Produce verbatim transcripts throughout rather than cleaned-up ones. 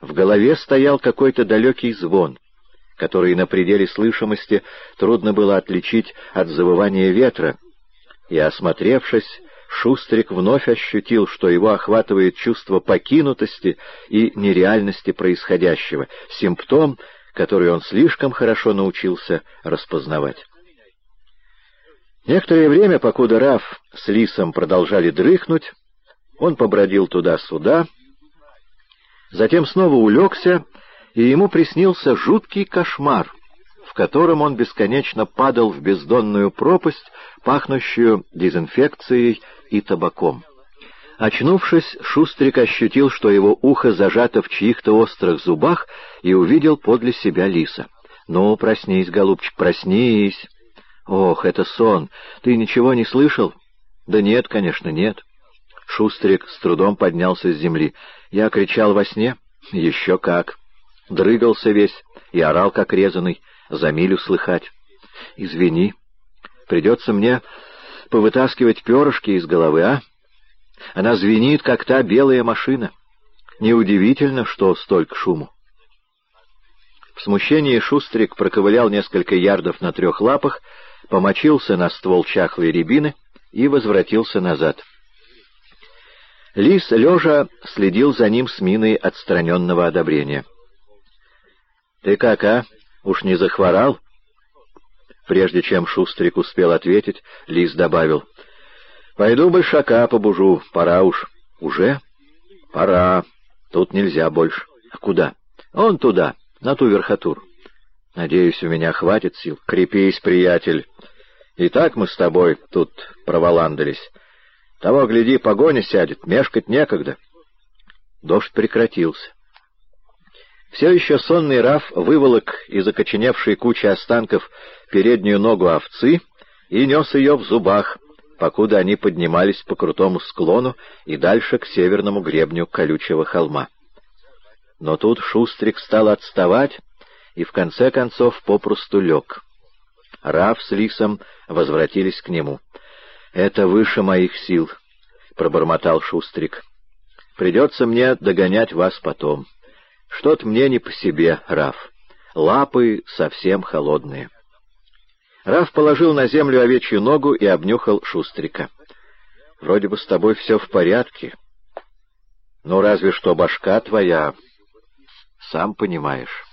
В голове стоял какой-то далекий звон, который на пределе слышимости трудно было отличить от завывания ветра, и, осмотревшись, Шустрик вновь ощутил, что его охватывает чувство покинутости и нереальности происходящего, симптом, который он слишком хорошо научился распознавать. Некоторое время, покуда Раф с Лисом продолжали дрыхнуть, он побродил туда-сюда, затем снова улегся, и ему приснился жуткий кошмар, в котором он бесконечно падал в бездонную пропасть, пахнущую дезинфекцией и табаком. Очнувшись, Шустрик ощутил, что его ухо зажато в чьих-то острых зубах, и увидел подле себя Лиса. «Ну, проснись, голубчик, проснись!» «Ох, это сон! Ты ничего не слышал?» «Да нет, конечно, нет». Шустрик с трудом поднялся с земли. «Я кричал во сне?» «Еще как!» Дрыгался весь и орал, как резаный, за милю слыхать. «Извини, придется мне повытаскивать перышки из головы, а? Она звенит, как та белая машина. Неудивительно, что столько шуму». В смущении Шустрик проковылял несколько ярдов на трех лапах, помочился на ствол чахлой рябины и возвратился назад. Лис, лежа, следил за ним с миной отстраненного одобрения. «Ты как, а? Уж не захворал?» Прежде чем Шустрик успел ответить, Лис добавил: «Пойду большака побужу, пора уж». «Уже?» «Пора. Тут нельзя больше». «А куда?» «Он туда, на ту верхотуру». «Надеюсь, у меня хватит сил». «Крепись, приятель. И так мы с тобой тут проволандались. Того, гляди, погоня сядет, мешкать некогда». Дождь прекратился. Все еще сонный Раф выволок из окоченевшей кучи останков переднюю ногу овцы и нес ее в зубах, покуда они поднимались по крутому склону и дальше к северному гребню колючего холма. Но тут Шустрик стал отставать и в конце концов попросту лег. Раф с Лисом возвратились к нему. «Это выше моих сил», — пробормотал Шустрик. «Придется мне догонять вас потом. Что-то мне не по себе, Раф. Лапы совсем холодные». Раф положил на землю овечью ногу и обнюхал Шустрика. «Вроде бы с тобой все в порядке. Ну, разве что башка твоя, сам понимаешь».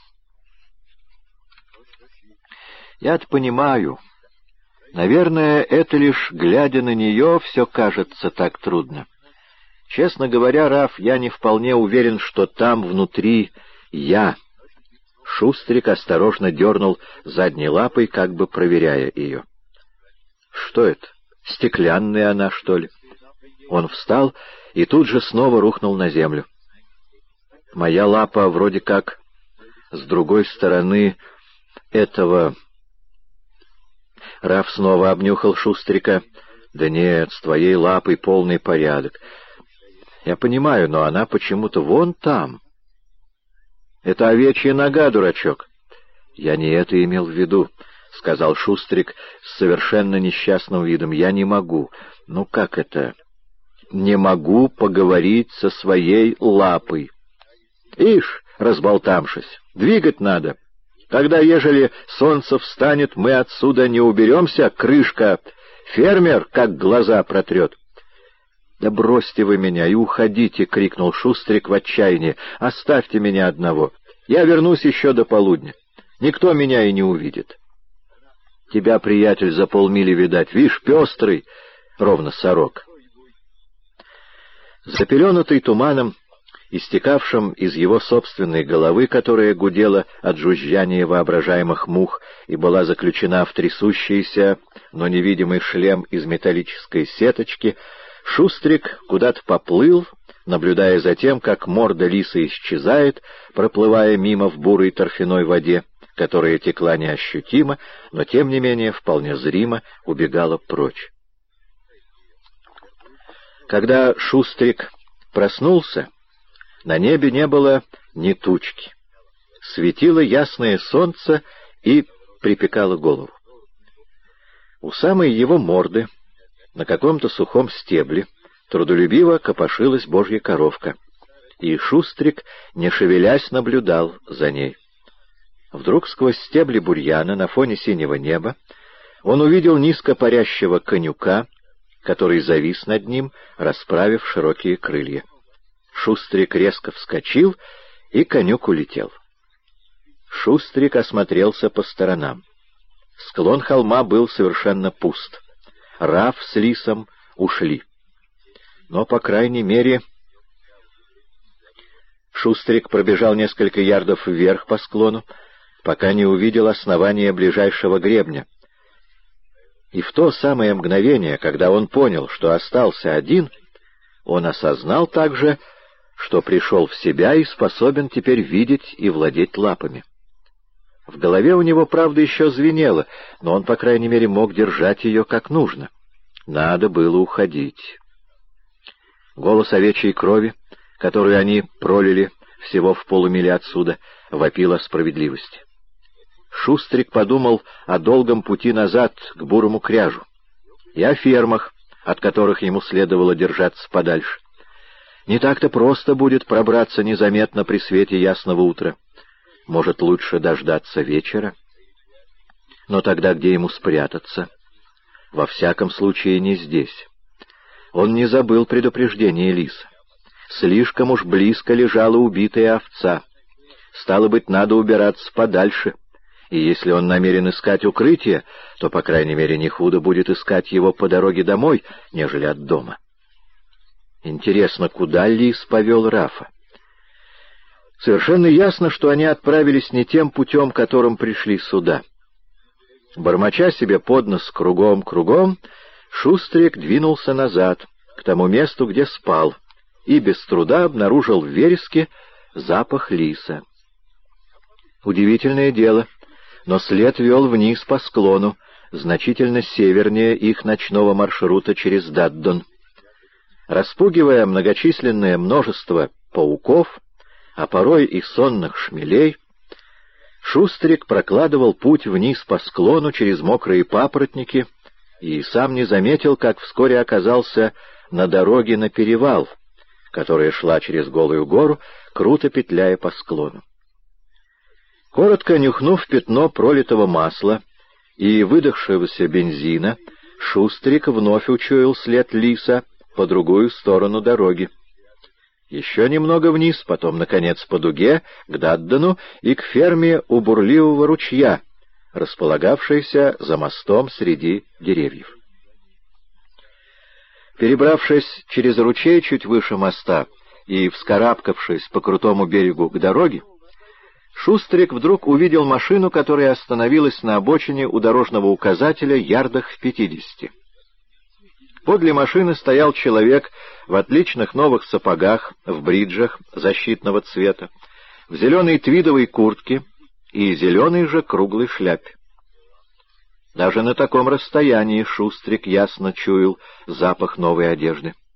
«Я-то понимаю. Наверное, это лишь, глядя на нее, все кажется так трудно. Честно говоря, Раф, я не вполне уверен, что там внутри я». Шустрик осторожно дернул задней лапой, как бы проверяя ее. «Что это? Стеклянная она, что ли?» Он встал и тут же снова рухнул на землю. «Моя лапа вроде как с другой стороны этого...» Раф снова обнюхал Шустрика. «Да нет, с твоей лапой полный порядок. Я понимаю, но она почему-то вон там. Это овечья нога, дурачок». «Я не это имел в виду», — сказал Шустрик с совершенно несчастным видом. «Я не могу». «Ну как это?» «Не могу поговорить со своей лапой». «Ишь, разболтамшись, двигать надо. Тогда, ежели солнце встанет, мы отсюда не уберемся, крышка. Фермер как глаза протрет». «Да бросьте вы меня и уходите!» — крикнул Шустрик в отчаянии. «Оставьте меня одного. Я вернусь еще до полудня. Никто меня и не увидит». «Тебя, приятель, за полмили видать. Вишь, пестрый, ровно сорок». Запеленутый туманом, истекавшим из его собственной головы, которая гудела от жужжания воображаемых мух и была заключена в трясущийся, но невидимый шлем из металлической сеточки, Шустрик куда-то поплыл, наблюдая за тем, как морда лиса исчезает, проплывая мимо в бурой торфяной воде, которая текла неощутимо, но тем не менее вполне зримо убегала прочь. Когда Шустрик проснулся, на небе не было ни тучки. Светило ясное солнце и припекало голову. У самой его морды, на каком-то сухом стебле, трудолюбиво копошилась божья коровка. и Шустрик, не шевелясь, наблюдал за ней. Вдруг сквозь стебли бурьяна на фоне синего неба он увидел низко парящего конюка, который завис над ним, расправив широкие крылья. Шустрик резко вскочил, и конюк улетел. Шустрик осмотрелся по сторонам. Склон холма был совершенно пуст. Раф с Лисом ушли. Но, по крайней мере... Шустрик пробежал несколько ярдов вверх по склону, пока не увидел основание ближайшего гребня. И в то самое мгновение, когда он понял, что остался один, он осознал также, что пришел в себя и способен теперь видеть и владеть лапами. В голове у него, правда, еще звенело, но он, по крайней мере, мог держать ее как нужно. Надо было уходить. Голос овечьей крови, которую они пролили всего в полумиле отсюда, вопил о справедливости. Шустрик подумал о долгом пути назад к бурому кряжу и о фермах, от которых ему следовало держаться подальше. Не так-то просто будет пробраться незаметно при свете ясного утра. Может, лучше дождаться вечера? Но тогда где ему спрятаться? Во всяком случае, не здесь. Он не забыл предупреждение Лиса. Слишком уж близко лежала убитая овца. Стало быть, надо убираться подальше. И если он намерен искать укрытие, то, по крайней мере, не худо будет искать его по дороге домой, нежели от дома. Интересно, куда Лис повел Рафа? Совершенно ясно, что они отправились не тем путем, которым пришли сюда. Бормоча себе под нос кругом-кругом, Шустрик двинулся назад, к тому месту, где спал, и без труда обнаружил в вереске запах лиса. Удивительное дело, но след вел вниз по склону, значительно севернее их ночного маршрута через Даддон. Распугивая многочисленное множество пауков, а порой и сонных шмелей, Шустрик прокладывал путь вниз по склону через мокрые папоротники и сам не заметил, как вскоре оказался на дороге на перевал, которая шла через голую гору, круто петляя по склону. Коротко нюхнув пятно пролитого масла и выдохшегося бензина, Шустрик вновь учуял след лиса по другую сторону дороги. Еще немного вниз, потом, наконец, по дуге, к Даддону и к ферме у бурливого ручья, располагавшейся за мостом среди деревьев. Перебравшись через ручей чуть выше моста и вскарабкавшись по крутому берегу к дороге, Шустрик вдруг увидел машину, которая остановилась на обочине у дорожного указателя ярдах в пятидесяти. Подле машины стоял человек в отличных новых сапогах, в бриджах защитного цвета, в зеленой твидовой куртке и зеленой же круглой шляпе. Даже на таком расстоянии Шустрик ясно чуял запах новой одежды.